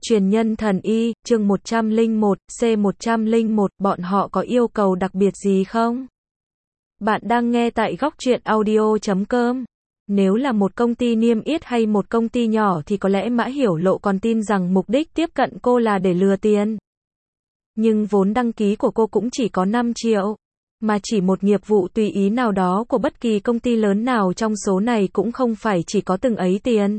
Truyền nhân thần y, chương 101, C101, bọn họ có yêu cầu đặc biệt gì không? Bạn đang nghe tại góc truyện audio.com. Nếu là một công ty niêm yết hay một công ty nhỏ thì có lẽ Mã Hiểu Lộ còn tin rằng mục đích tiếp cận cô là để lừa tiền. Nhưng vốn đăng ký của cô cũng chỉ có 5 triệu. Mà chỉ một nghiệp vụ tùy ý nào đó của bất kỳ công ty lớn nào trong số này cũng không phải chỉ có từng ấy tiền.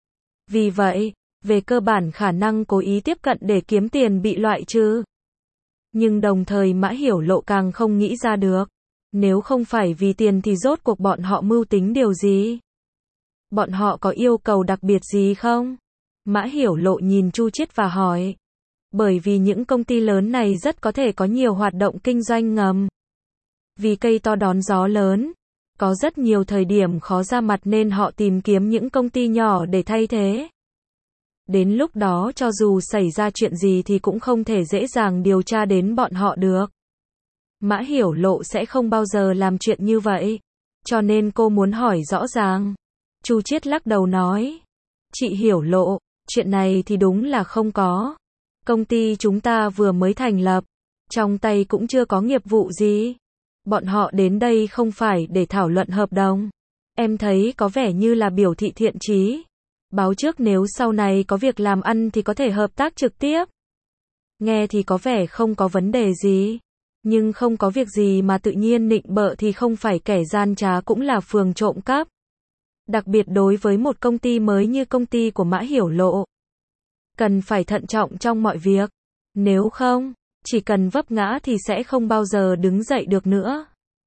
Vì vậy, về cơ bản khả năng cố ý tiếp cận để kiếm tiền bị loại trừ. Nhưng đồng thời Mã Hiểu Lộ càng không nghĩ ra được. Nếu không phải vì tiền thì rốt cuộc bọn họ mưu tính điều gì? Bọn họ có yêu cầu đặc biệt gì không? Mã Hiểu Lộ nhìn Chu Chiết và hỏi. Bởi vì những công ty lớn này rất có thể có nhiều hoạt động kinh doanh ngầm. Vì cây to đón gió lớn, có rất nhiều thời điểm khó ra mặt nên họ tìm kiếm những công ty nhỏ để thay thế. Đến lúc đó cho dù xảy ra chuyện gì thì cũng không thể dễ dàng điều tra đến bọn họ được. Mã Hiểu Lộ sẽ không bao giờ làm chuyện như vậy. Cho nên cô muốn hỏi rõ ràng. Chu Chiết lắc đầu nói. Chị Hiểu Lộ, chuyện này thì đúng là không có. Công ty chúng ta vừa mới thành lập. Trong tay cũng chưa có nghiệp vụ gì. Bọn họ đến đây không phải để thảo luận hợp đồng. Em thấy có vẻ như là biểu thị thiện chí. Báo trước nếu sau này có việc làm ăn thì có thể hợp tác trực tiếp. Nghe thì có vẻ không có vấn đề gì. Nhưng không có việc gì mà tự nhiên nịnh bợ thì không phải kẻ gian trá cũng là phường trộm cắp. Đặc biệt đối với một công ty mới như công ty của Mã Hiểu Lộ. Cần phải thận trọng trong mọi việc. Nếu không, chỉ cần vấp ngã thì sẽ không bao giờ đứng dậy được nữa.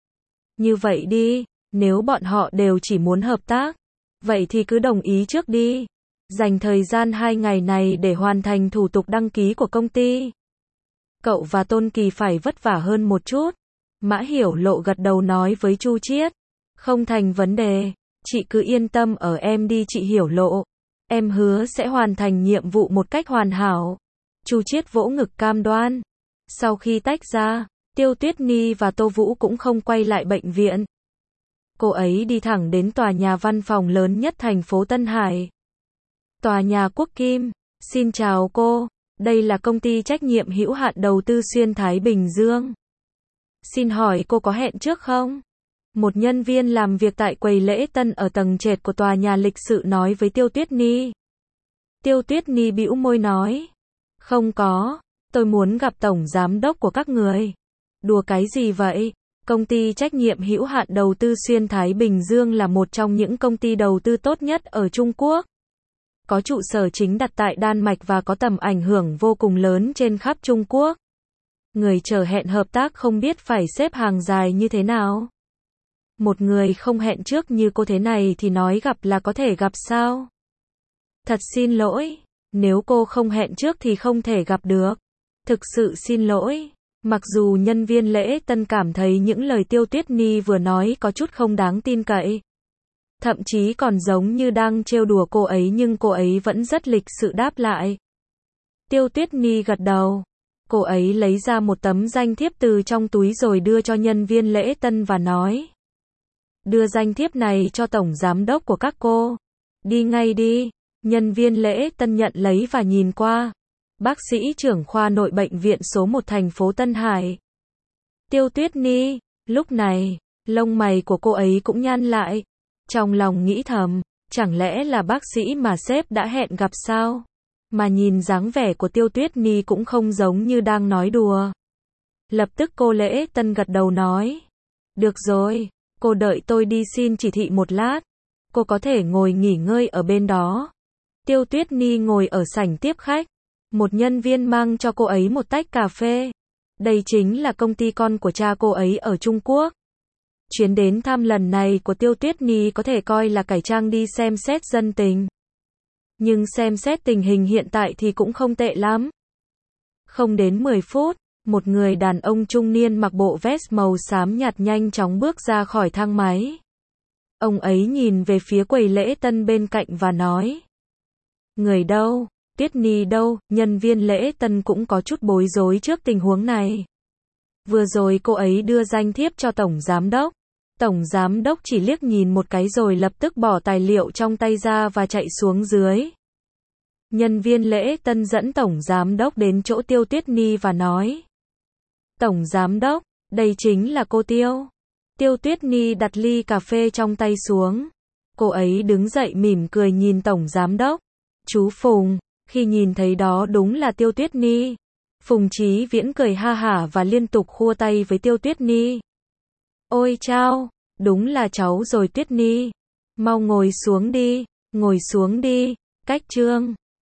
Như vậy đi, nếu bọn họ đều chỉ muốn hợp tác, vậy thì cứ đồng ý trước đi. Dành thời gian 2 ngày này để hoàn thành thủ tục đăng ký của công ty. Cậu và Tôn Kỳ phải vất vả hơn một chút. Mã Hiểu Lộ gật đầu nói với Chu Chiết. Không thành vấn đề, chị cứ yên tâm ở em đi chị Hiểu Lộ. Em hứa sẽ hoàn thành nhiệm vụ một cách hoàn hảo. Chu Chiết vỗ ngực cam đoan. Sau khi tách ra, Tiêu Tuyết Nhi và Tô Vũ cũng không quay lại bệnh viện. Cô ấy đi thẳng đến tòa nhà văn phòng lớn nhất thành phố Tân Hải. Tòa nhà Quốc Kim. Xin chào cô, đây là công ty trách nhiệm hữu hạn đầu tư Xuyên Thái Bình Dương. Xin hỏi cô có hẹn trước không? Một nhân viên làm việc tại quầy lễ tân ở tầng trệt của tòa nhà lịch sự nói với Tiêu Tuyết Nhi. Tiêu Tuyết Nhi bĩu môi nói. Không có, tôi muốn gặp tổng giám đốc của các người. Đùa cái gì vậy? Công ty trách nhiệm hữu hạn đầu tư Xuyên Thái Bình Dương là một trong những công ty đầu tư tốt nhất ở Trung Quốc. Có trụ sở chính đặt tại Đan Mạch và có tầm ảnh hưởng vô cùng lớn trên khắp Trung Quốc. Người chờ hẹn hợp tác không biết phải xếp hàng dài như thế nào. Một người không hẹn trước như cô thế này thì nói gặp là có thể gặp sao? Thật xin lỗi, nếu cô không hẹn trước thì không thể gặp được. Thực sự xin lỗi. Mặc dù nhân viên lễ tân cảm thấy những lời Tiêu Tuyết Nhi vừa nói có chút không đáng tin cậy. Thậm chí còn giống như đang trêu đùa cô ấy nhưng cô ấy vẫn rất lịch sự đáp lại. Tiêu Tuyết Nhi gật đầu. Cô ấy lấy ra một tấm danh thiếp từ trong túi rồi đưa cho nhân viên lễ tân và nói. Đưa danh thiếp này cho tổng giám đốc của các cô. Đi ngay đi. Nhân viên lễ tân nhận lấy và nhìn qua. Bác sĩ trưởng khoa nội bệnh viện số 1 thành phố Tân Hải. Tiêu Tuyết Nhi, lúc này, lông mày của cô ấy cũng nhăn lại. Trong lòng nghĩ thầm, chẳng lẽ là bác sĩ mà sếp đã hẹn gặp sao? Mà nhìn dáng vẻ của Tiêu Tuyết Nhi cũng không giống như đang nói đùa. Lập tức cô lễ tân gật đầu nói. Được rồi, cô đợi tôi đi xin chỉ thị một lát. Cô có thể ngồi nghỉ ngơi ở bên đó. Tiêu Tuyết Nhi ngồi ở sảnh tiếp khách. Một nhân viên mang cho cô ấy một tách cà phê. Đây chính là công ty con của cha cô ấy ở Trung Quốc. Chuyến đến thăm lần này của Tiêu Tuyết Nhi có thể coi là cải trang đi xem xét dân tình. Nhưng xem xét tình hình hiện tại thì cũng không tệ lắm. Không đến 10 phút, một người đàn ông trung niên mặc bộ vest màu xám nhạt nhanh chóng bước ra khỏi thang máy. Ông ấy nhìn về phía quầy lễ tân bên cạnh và nói. Người đâu? Tuyết Nhi đâu? Nhân viên lễ tân cũng có chút bối rối trước tình huống này. Vừa rồi cô ấy đưa danh thiếp cho tổng giám đốc. Tổng giám đốc chỉ liếc nhìn một cái rồi lập tức bỏ tài liệu trong tay ra và chạy xuống dưới. Nhân viên lễ tân dẫn Tổng Giám đốc đến chỗ Tiêu Tuyết Nhi và nói. Tổng Giám đốc, đây chính là cô Tiêu. Tiêu Tuyết Nhi đặt ly cà phê trong tay xuống. Cô ấy đứng dậy mỉm cười nhìn Tổng Giám đốc. Chú Phùng, khi nhìn thấy đó đúng là Tiêu Tuyết Nhi. Phùng Chí Viễn cười ha hả và liên tục khua tay với Tiêu Tuyết Nhi. Ôi chao, đúng là cháu rồi Tuyết Nhi. Mau ngồi xuống đi, cách Trương.